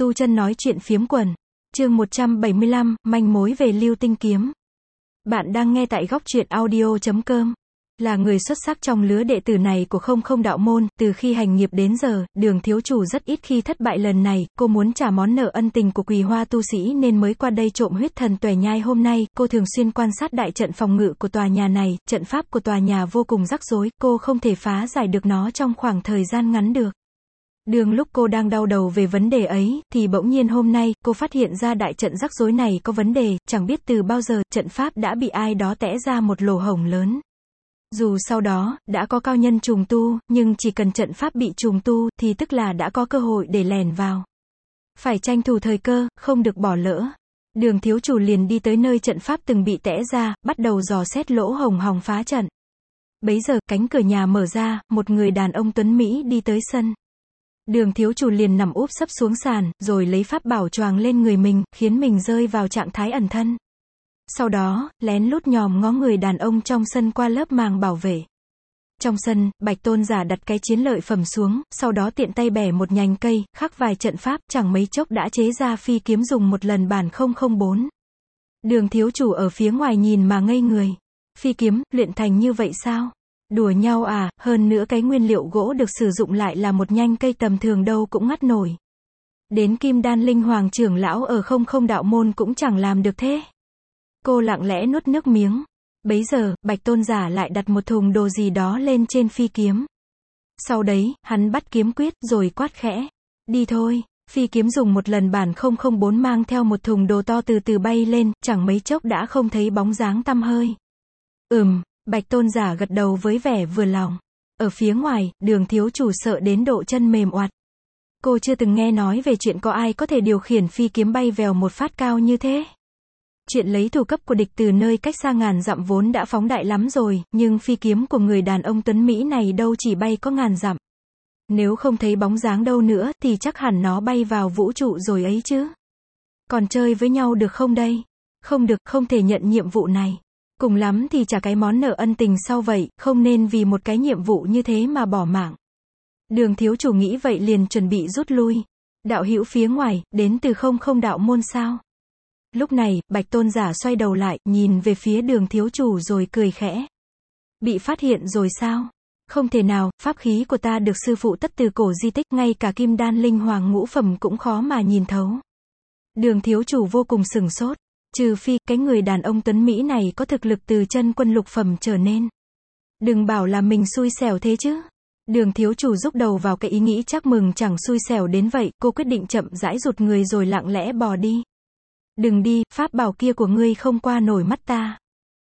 Tu Chân nói chuyện phiếm quần. Chương 175, manh mối về Lưu Tinh Kiếm. Bạn đang nghe tại góc truyện audio.com. Là người xuất sắc trong lứa đệ tử này của Không Không đạo môn, từ khi hành nghiệp đến giờ, Đường thiếu chủ rất ít khi thất bại. Lần này, cô muốn trả món nợ ân tình của Quỳ Hoa tu sĩ nên mới qua đây trộm huyết thần tuẻ nhai. Hôm nay, cô thường xuyên quan sát đại trận phòng ngự của tòa nhà này, trận pháp của tòa nhà vô cùng rắc rối, cô không thể phá giải được nó trong khoảng thời gian ngắn được. Lúc cô đang đau đầu về vấn đề ấy, thì bỗng nhiên hôm nay, cô phát hiện ra đại trận rắc rối này có vấn đề, chẳng biết từ bao giờ, trận pháp đã bị ai đó tẽ ra một lỗ hổng lớn. Dù sau đó, đã có cao nhân trùng tu, nhưng chỉ cần trận pháp bị trùng tu, thì tức là đã có cơ hội để lẻn vào. Phải tranh thủ thời cơ, không được bỏ lỡ. Đường thiếu chủ liền đi tới nơi trận pháp từng bị tẽ ra, bắt đầu dò xét lỗ hổng hòng phá trận. Bấy giờ, cánh cửa nhà mở ra, một người đàn ông tuấn Mỹ đi tới sân. Đường thiếu chủ liền nằm úp sấp xuống sàn, rồi lấy pháp bảo choàng lên người mình, khiến mình rơi vào trạng thái ẩn thân. Sau đó, lén lút nhòm ngó người đàn ông trong sân qua lớp màng bảo vệ. Trong sân, Bạch Tôn giả đặt cái chiến lợi phẩm xuống, sau đó tiện tay bẻ một nhành cây, khắc vài trận pháp, chẳng mấy chốc đã chế ra phi kiếm dùng một lần bản 004. Đường thiếu chủ ở phía ngoài nhìn mà ngây người. Phi kiếm, luyện thành như vậy sao? Đùa nhau à, hơn nữa cái nguyên liệu gỗ được sử dụng lại là một nhánh cây tầm thường đâu cũng ngắt nổi. Đến Kim Đan Linh Hoàng trưởng lão ở Không Không đạo môn cũng chẳng làm được thế. Cô lặng lẽ nuốt nước miếng. Bấy giờ, Bạch Tôn giả lại đặt một thùng đồ gì đó lên trên phi kiếm. Sau đấy, hắn bắt kiếm quyết, rồi quát khẽ. Đi thôi. Phi kiếm dùng một lần bản 004 mang theo một thùng đồ to từ từ bay lên, chẳng mấy chốc đã không thấy bóng dáng tăm hơi. Bạch Tôn giả gật đầu với vẻ vừa lòng. Ở phía ngoài, Đường thiếu chủ sợ đến độ chân mềm oặt. Cô chưa từng nghe nói về chuyện có ai có thể điều khiển phi kiếm bay vèo một phát cao như thế. Chuyện lấy thủ cấp của địch từ nơi cách xa ngàn dặm vốn đã phóng đại lắm rồi, nhưng phi kiếm của người đàn ông tuấn Mỹ này đâu chỉ bay có ngàn dặm. Nếu không thấy bóng dáng đâu nữa, thì chắc hẳn nó bay vào vũ trụ rồi ấy chứ. Còn chơi với nhau được không đây? Không được, không thể nhận nhiệm vụ này. Cùng lắm thì trả cái món nợ ân tình sau vậy, không nên vì một cái nhiệm vụ như thế mà bỏ mạng. Đường thiếu chủ nghĩ vậy liền chuẩn bị rút lui. Đạo hữu phía ngoài, đến từ Không Không đạo môn sao? Lúc này, Bạch Tôn giả xoay đầu lại, nhìn về phía đường thiếu chủ rồi cười khẽ. Bị phát hiện rồi sao? Không thể nào, pháp khí của ta được sư phụ tất từ cổ di tích, ngay cả Kim Đan Linh Hoàng ngũ phẩm cũng khó mà nhìn thấu. Đường thiếu chủ vô cùng sửng sốt. Trừ phi, cái người đàn ông tuấn Mỹ này có thực lực từ chân quân lục phẩm trở nên. Đừng bảo là mình xui xẻo thế chứ. Đường thiếu chủ rúc đầu vào cái ý nghĩ chắc mừng chẳng xui xẻo đến vậy, cô quyết định chậm rãi rụt người rồi lặng lẽ bò đi. Đừng đi, pháp bảo kia của ngươi không qua nổi mắt ta.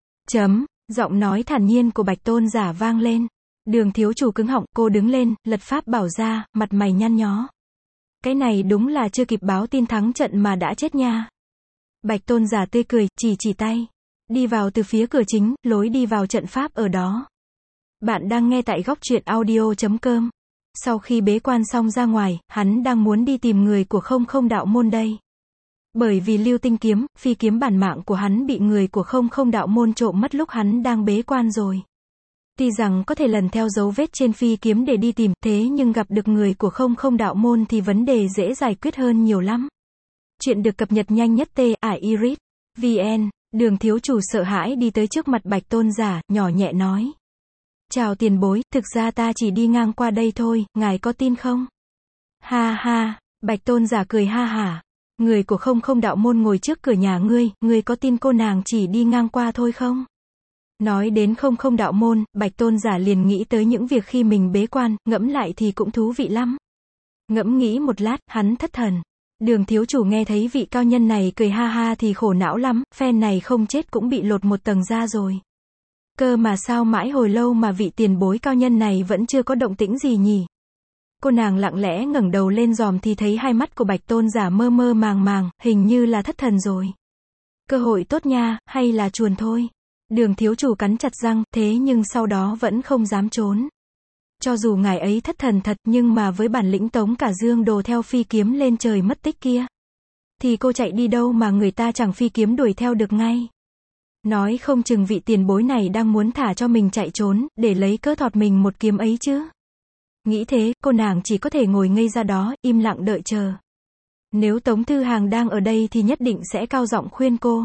Giọng nói thản nhiên của Bạch Tôn giả vang lên. Đường thiếu chủ cứng họng, cô đứng lên, lật pháp bảo ra, mặt mày nhăn nhó. Cái này đúng là chưa kịp báo tin thắng trận mà đã chết nha. Bạch Tôn giả tươi cười, chỉ tay. Đi vào từ phía cửa chính, lối đi vào trận pháp ở đó. Bạn đang nghe tại góc truyện audio.com. Sau khi bế quan xong ra ngoài, hắn đang muốn đi tìm người của Không Không đạo môn đây. Bởi vì Lưu Tinh Kiếm, phi kiếm bản mạng của hắn bị người của Không Không đạo môn trộm mất lúc hắn đang bế quan rồi. Tuy rằng có thể lần theo dấu vết trên phi kiếm để đi tìm, thế nhưng gặp được người của Không Không đạo môn thì vấn đề dễ giải quyết hơn nhiều lắm. Chuyện được cập nhật nhanh nhất iris.vn. Đường thiếu chủ sợ hãi đi tới trước mặt Bạch Tôn giả, nhỏ nhẹ nói. Chào tiền bối, thực ra ta chỉ đi ngang qua đây thôi, ngài có tin không? Ha ha, Bạch Tôn giả cười ha hả. Người của Không Không đạo môn ngồi trước cửa nhà ngươi có tin cô nàng chỉ đi ngang qua thôi không? Nói đến Không Không đạo môn, Bạch Tôn giả liền nghĩ tới những việc khi mình bế quan, ngẫm lại thì cũng thú vị lắm. Ngẫm nghĩ một lát, hắn thất thần. Đường thiếu chủ nghe thấy vị cao nhân này cười ha ha thì khổ não lắm, phen này không chết cũng bị lột một tầng da rồi. Cơ mà sao mãi hồi lâu mà vị tiền bối cao nhân này vẫn chưa có động tĩnh gì nhỉ? Cô nàng lặng lẽ ngẩng đầu lên dòm thì thấy hai mắt của Bạch Tôn giả mơ mơ màng màng, hình như là thất thần rồi. Cơ hội tốt nha, hay là chuồn thôi? Đường thiếu chủ cắn chặt răng, thế nhưng sau đó vẫn không dám trốn. Cho dù ngài ấy thất thần thật, nhưng mà với bản lĩnh tống cả dương đồ theo phi kiếm lên trời mất tích kia, thì cô chạy đi đâu mà người ta chẳng phi kiếm đuổi theo được ngay. Nói không chừng vị tiền bối này đang muốn thả cho mình chạy trốn, để lấy cớ thọt mình một kiếm ấy chứ. Nghĩ thế, cô nàng chỉ có thể ngồi ngây ra đó, im lặng đợi chờ. Nếu Tống Thư Hàng đang ở đây thì nhất định sẽ cao giọng khuyên cô.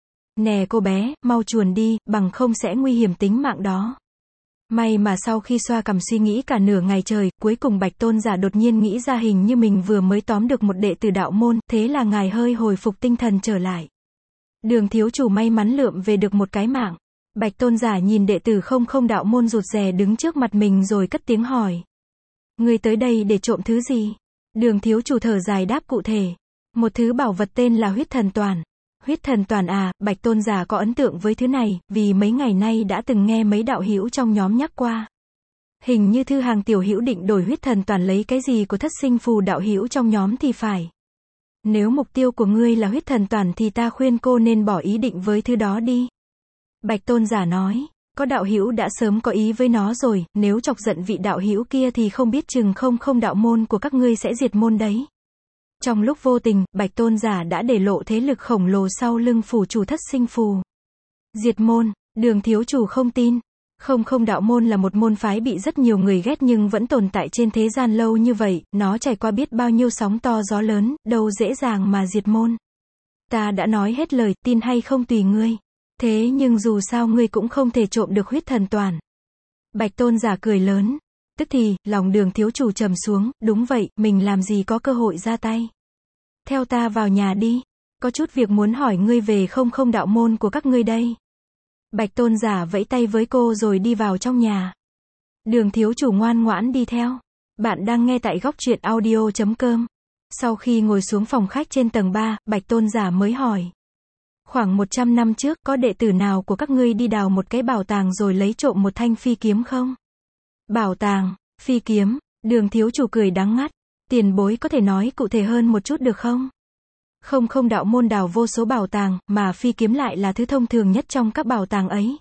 Nè cô bé, mau chuồn đi, bằng không sẽ nguy hiểm tính mạng đó. May mà sau khi xoa cằm suy nghĩ cả nửa ngày trời, cuối cùng Bạch Tôn giả đột nhiên nghĩ ra hình như mình vừa mới tóm được một đệ tử đạo môn, thế là ngài hơi hồi phục tinh thần trở lại. Đường thiếu chủ may mắn lượm về được một cái mạng. Bạch Tôn giả nhìn đệ tử không đạo môn rụt rè đứng trước mặt mình rồi cất tiếng hỏi. Ngươi tới đây để trộm thứ gì? Đường thiếu chủ thở dài đáp cụ thể. Một thứ bảo vật tên là huyết thần toàn. Huyết thần toàn à, Bạch Tôn giả có ấn tượng với thứ này, vì mấy ngày nay đã từng nghe mấy đạo hữu trong nhóm nhắc qua. Hình như Thư Hàng tiểu hữu định đổi huyết thần toàn lấy cái gì của Thất Sinh Phù đạo hữu trong nhóm thì phải. Nếu mục tiêu của ngươi là huyết thần toàn thì ta khuyên cô nên bỏ ý định với thứ đó đi. Bạch Tôn giả nói, có đạo hữu đã sớm có ý với nó rồi, nếu chọc giận vị đạo hữu kia thì không biết chừng không đạo môn của các ngươi sẽ diệt môn đấy. Trong lúc vô tình, Bạch Tôn giả đã để lộ thế lực khổng lồ sau lưng phủ chủ Thất Sinh Phù. Diệt môn, Đường thiếu chủ không tin. Không đạo môn là một môn phái bị rất nhiều người ghét nhưng vẫn tồn tại trên thế gian lâu như vậy, nó trải qua biết bao nhiêu sóng to gió lớn, đâu dễ dàng mà diệt môn. Ta đã nói hết lời, tin hay không tùy ngươi. Thế nhưng dù sao ngươi cũng không thể trộm được huyết thần toàn. Bạch Tôn giả cười lớn. Tức thì, lòng Đường thiếu chủ trầm xuống, đúng vậy, mình làm gì có cơ hội ra tay. Theo ta vào nhà đi. Có chút việc muốn hỏi ngươi về không đạo môn của các ngươi đây. Bạch Tôn giả vẫy tay với cô rồi đi vào trong nhà. Đường thiếu chủ ngoan ngoãn đi theo. Bạn đang nghe tại Góc Truyện Audio.com. Sau khi ngồi xuống phòng khách trên tầng 3, Bạch Tôn giả mới hỏi. Khoảng 100 năm trước, có đệ tử nào của các ngươi đi đào một cái bảo tàng rồi lấy trộm một thanh phi kiếm không? Bảo tàng, phi kiếm, Đường thiếu chủ cười đắng ngắt. Tiền bối có thể nói cụ thể hơn một chút được không? Không đạo môn đào vô số bảo tàng, mà phi kiếm lại là thứ thông thường nhất trong các bảo tàng ấy.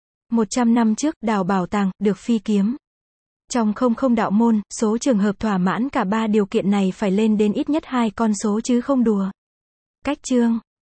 100 năm trước, đào bảo tàng, được phi kiếm. Trong không đạo môn, số trường hợp thỏa mãn cả ba điều kiện này phải lên đến ít nhất 2 con số chứ không đùa. Cách chương